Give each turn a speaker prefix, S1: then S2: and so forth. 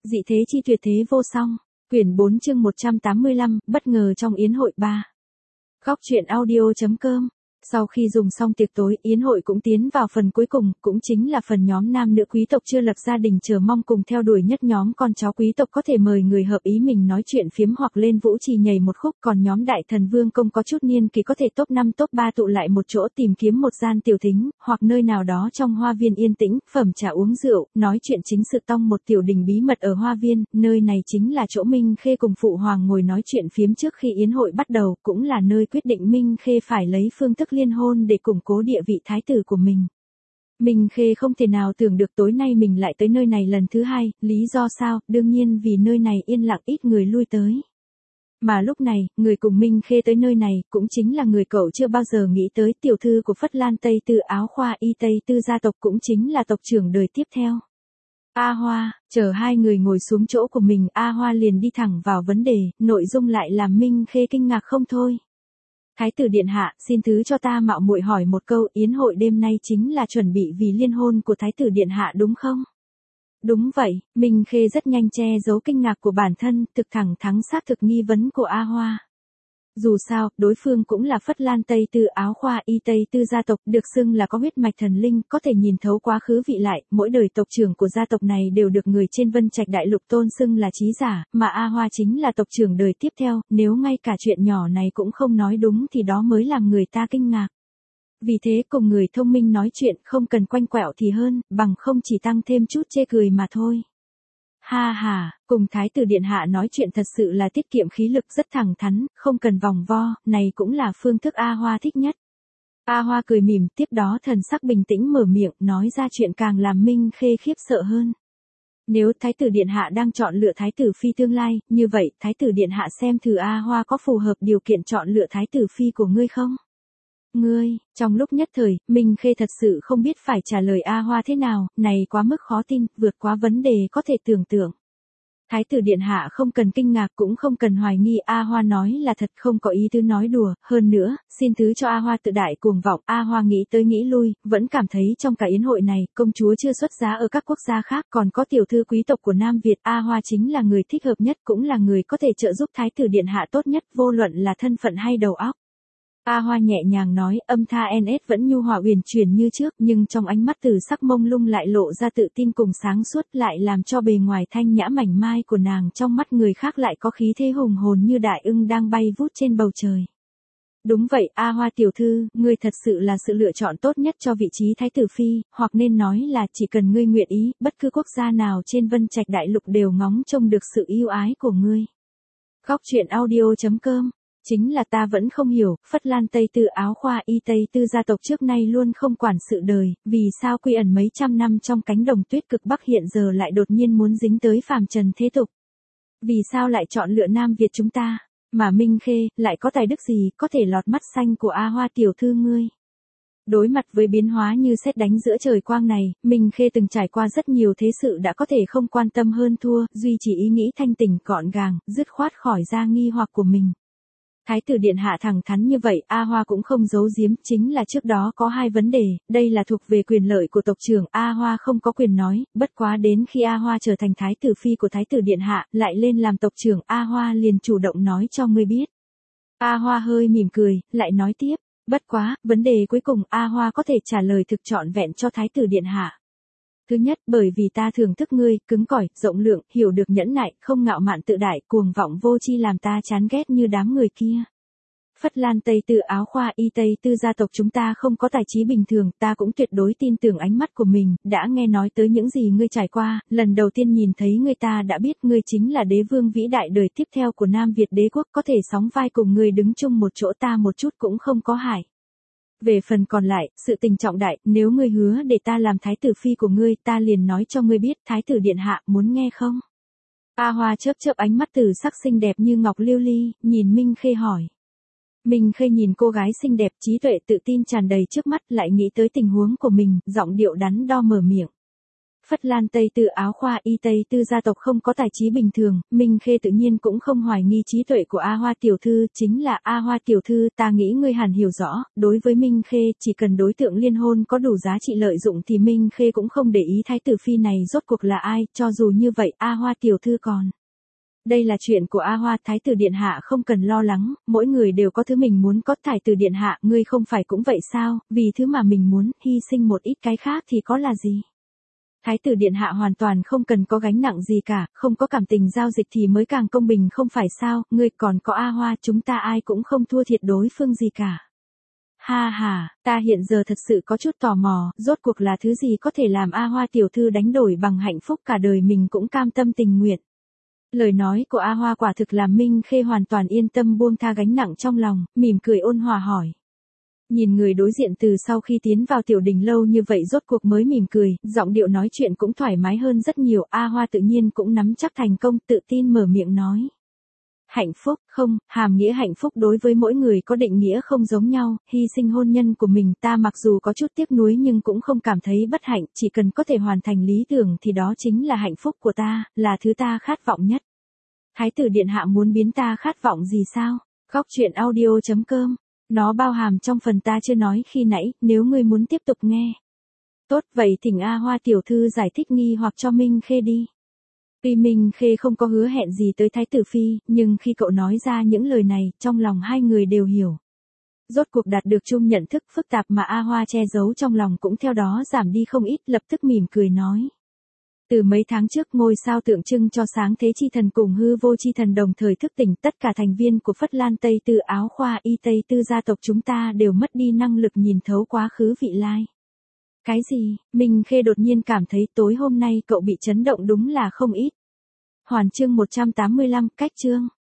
S1: Dị thế chi tuyệt thế vô song. Quyển 4 chương 185, bất ngờ trong yến hội 3. Góc truyện audio.com. Sau khi dùng xong tiệc tối, yến hội cũng tiến vào phần cuối cùng, cũng chính là phần nhóm nam nữ quý tộc chưa lập gia đình chờ mong cùng theo đuổi nhất nhóm con cháu quý tộc có thể mời người hợp ý mình nói chuyện phiếm hoặc lên vũ trì nhảy một khúc, còn nhóm đại thần vương công có chút niên kỳ có thể top 5 top 3 tụ lại một chỗ tìm kiếm một gian tiểu thính, hoặc nơi nào đó trong hoa viên yên tĩnh, phẩm trà uống rượu, nói chuyện chính sự tông một tiểu đình bí mật ở hoa viên, nơi này chính là chỗ Minh Khê cùng phụ hoàng ngồi nói chuyện phiếm trước khi yến hội bắt đầu, cũng là nơi quyết định Minh Khê phải lấy phương thức liên hôn để củng cố địa vị thái tử của mình. Minh Khê không thể nào tưởng được tối nay mình lại tới nơi này lần thứ hai, lý do sao, đương nhiên vì nơi này yên lặng ít người lui tới. Mà lúc này, người cùng Minh Khê tới nơi này, cũng chính là người cậu chưa bao giờ nghĩ tới, tiểu thư của Phất Lan Tây Tư Áo Khoa Y Tây Tư gia tộc, cũng chính là tộc trưởng đời tiếp theo. A Hoa, chờ hai người ngồi xuống chỗ của mình, A Hoa liền đi thẳng vào vấn đề, nội dung lại làm Minh Khê kinh ngạc không thôi. Thái tử điện hạ, xin thứ cho ta mạo muội hỏi một câu, yến hội đêm nay chính là chuẩn bị vì liên hôn của thái tử điện hạ đúng không? Đúng vậy, Minh Khê rất nhanh che giấu kinh ngạc của bản thân, thực thẳng thắn xác thực nghi vấn của A Hoa. Dù sao, đối phương cũng là Phất Lan Tây Tư Áo Khoa Y Tây Tư gia tộc, được xưng là có huyết mạch thần linh, có thể nhìn thấu quá khứ vị lại, mỗi đời tộc trưởng của gia tộc này đều được người trên Vân Trạch Đại Lục tôn xưng là chí giả, mà A Hoa chính là tộc trưởng đời tiếp theo, nếu ngay cả chuyện nhỏ này cũng không nói đúng thì đó mới làm người ta kinh ngạc. Vì thế cùng người thông minh nói chuyện không cần quanh quẹo thì hơn, bằng không chỉ tăng thêm chút chê cười mà thôi. Ha ha, cùng thái tử điện hạ nói chuyện thật sự là tiết kiệm khí lực, rất thẳng thắn, không cần vòng vo, này cũng là phương thức A Hoa thích nhất. A Hoa cười mỉm, tiếp đó thần sắc bình tĩnh mở miệng, nói ra chuyện càng làm Minh Khê khiếp sợ hơn. Nếu thái tử điện hạ đang chọn lựa thái tử phi tương lai, như vậy, thái tử điện hạ xem thử A Hoa có phù hợp điều kiện chọn lựa thái tử phi của ngươi không? Ngươi, trong lúc nhất thời, Minh Khê thật sự không biết phải trả lời A Hoa thế nào, này quá mức khó tin, vượt quá vấn đề có thể tưởng tượng. Thái tử điện hạ không cần kinh ngạc cũng không cần hoài nghi, A Hoa nói là thật, không có ý tứ nói đùa, hơn nữa, xin thứ cho A Hoa tự đại cuồng vọng, A Hoa nghĩ tới nghĩ lui, vẫn cảm thấy trong cả yến hội này, công chúa chưa xuất giá ở các quốc gia khác, còn có tiểu thư quý tộc của Nam Việt, A Hoa chính là người thích hợp nhất, cũng là người có thể trợ giúp thái tử điện hạ tốt nhất, vô luận là thân phận hay đầu óc. A Hoa nhẹ nhàng nói, âm tha NS vẫn nhu hòa uyển chuyển như trước, nhưng trong ánh mắt từ sắc mông lung lại lộ ra tự tin cùng sáng suốt, lại làm cho bề ngoài thanh nhã mảnh mai của nàng trong mắt người khác lại có khí thế hùng hồn như đại ưng đang bay vút trên bầu trời. Đúng vậy, A Hoa tiểu thư, ngươi thật sự là sự lựa chọn tốt nhất cho vị trí thái tử phi, hoặc nên nói là chỉ cần ngươi nguyện ý, bất cứ quốc gia nào trên Vân Trạch Đại Lục đều ngóng trông được sự yêu ái của ngươi. Góc truyện audio.com. Chính là ta vẫn không hiểu, Phất Lan Tây Tư Áo Khoa Y Tây Tư gia tộc trước nay luôn không quản sự đời, vì sao quy ẩn mấy trăm năm trong cánh đồng tuyết cực Bắc hiện giờ lại đột nhiên muốn dính tới phàm trần thế tục. Vì sao lại chọn lựa Nam Việt chúng ta, mà Minh Khê, lại có tài đức gì, có thể lọt mắt xanh của A Hoa tiểu thư ngươi. Đối mặt với biến hóa như sét đánh giữa trời quang này, Minh Khê từng trải qua rất nhiều thế sự đã có thể không quan tâm hơn thua, duy trì ý nghĩ thanh tỉnh gọn gàng, dứt khoát khỏi ra nghi hoặc của mình. Thái tử điện hạ thẳng thắn như vậy, A Hoa cũng không giấu giếm, chính là trước đó có hai vấn đề, đây là thuộc về quyền lợi của tộc trưởng, A Hoa không có quyền nói, bất quá đến khi A Hoa trở thành thái tử phi của thái tử điện hạ, lại lên làm tộc trưởng, A Hoa liền chủ động nói cho ngươi biết. A Hoa hơi mỉm cười, lại nói tiếp, bất quá, vấn đề cuối cùng A Hoa có thể trả lời thực trọn vẹn cho thái tử điện hạ. Thứ nhất, bởi vì ta thưởng thức ngươi, cứng cỏi, rộng lượng, hiểu được nhẫn nại, không ngạo mạn tự đại, cuồng vọng vô tri làm ta chán ghét như đám người kia. Phất Lan Tây Tư Áo Khoa Y Tây Tư gia tộc chúng ta không có tài trí bình thường, ta cũng tuyệt đối tin tưởng ánh mắt của mình, đã nghe nói tới những gì ngươi trải qua, lần đầu tiên nhìn thấy ngươi ta đã biết ngươi chính là đế vương vĩ đại đời tiếp theo của Nam Việt đế quốc, có thể sóng vai cùng ngươi đứng chung một chỗ ta một chút cũng không có hại. Về phần còn lại, sự tình trọng đại, nếu ngươi hứa để ta làm thái tử phi của ngươi, ta liền nói cho ngươi biết, thái tử điện hạ, muốn nghe không? A Hoa chớp chớp ánh mắt từ sắc xinh đẹp như ngọc liêu ly, nhìn Minh Khê hỏi. Minh Khê nhìn cô gái xinh đẹp, trí tuệ tự tin tràn đầy trước mắt, lại nghĩ tới tình huống của mình, giọng điệu đắn đo mở miệng. Phất Lan Tây Tư áo khoa y Tây Tư gia tộc không có tài trí bình thường, Minh Khê tự nhiên cũng không hoài nghi trí tuệ của A Hoa tiểu thư, chính là A Hoa tiểu thư, ta nghĩ ngươi hẳn hiểu rõ, đối với Minh Khê, chỉ cần đối tượng liên hôn có đủ giá trị lợi dụng thì Minh Khê cũng không để ý thái tử phi này rốt cuộc là ai, cho dù như vậy A Hoa tiểu thư còn. Đây là chuyện của A Hoa, thái tử điện hạ không cần lo lắng, mỗi người đều có thứ mình muốn có, thái tử điện hạ, ngươi không phải cũng vậy sao, vì thứ mà mình muốn, hy sinh một ít cái khác thì có là gì. Thái tử điện hạ hoàn toàn không cần có gánh nặng gì cả, không có cảm tình giao dịch thì mới càng công bình không phải sao, ngươi còn có A Hoa, chúng ta ai cũng không thua thiệt đối phương gì cả. Ha ha, ta hiện giờ thật sự có chút tò mò, rốt cuộc là thứ gì có thể làm A Hoa tiểu thư đánh đổi bằng hạnh phúc cả đời mình cũng cam tâm tình nguyện. Lời nói của A Hoa quả thực làm Minh Khê hoàn toàn yên tâm buông tha gánh nặng trong lòng, mỉm cười ôn hòa hỏi. Nhìn người đối diện từ sau khi tiến vào tiểu đình lâu như vậy rốt cuộc mới mỉm cười, giọng điệu nói chuyện cũng thoải mái hơn rất nhiều, A Hoa tự nhiên cũng nắm chắc thành công, tự tin mở miệng nói. Hạnh phúc, không, hàm nghĩa hạnh phúc đối với mỗi người có định nghĩa không giống nhau, hy sinh hôn nhân của mình ta mặc dù có chút tiếc nuối nhưng cũng không cảm thấy bất hạnh, chỉ cần có thể hoàn thành lý tưởng thì đó chính là hạnh phúc của ta, là thứ ta khát vọng nhất. Thái tử điện hạ muốn biến ta khát vọng gì sao? Góc truyện audio.com. Nó bao hàm trong phần ta chưa nói khi nãy, nếu ngươi muốn tiếp tục nghe. Tốt, vậy thỉnh A Hoa tiểu thư giải thích nghi hoặc cho Minh Khê đi. Tuy Minh Khê không có hứa hẹn gì tới Thái tử phi, nhưng khi cậu nói ra những lời này, trong lòng hai người đều hiểu. Rốt cuộc đạt được chung nhận thức phức tạp mà A Hoa che giấu trong lòng cũng theo đó giảm đi không ít, lập tức mỉm cười nói. Từ mấy tháng trước ngôi sao tượng trưng cho sáng thế chi thần cùng hư vô chi thần đồng thời thức tỉnh, tất cả thành viên của Phất Lan Tây Tư áo khoa y Tây Tư gia tộc chúng ta đều mất đi năng lực nhìn thấu quá khứ vị lai. Cái gì? Minh Khê đột nhiên cảm thấy tối hôm nay cậu bị chấn động đúng là không ít. Hoàn chương 185, cách chương.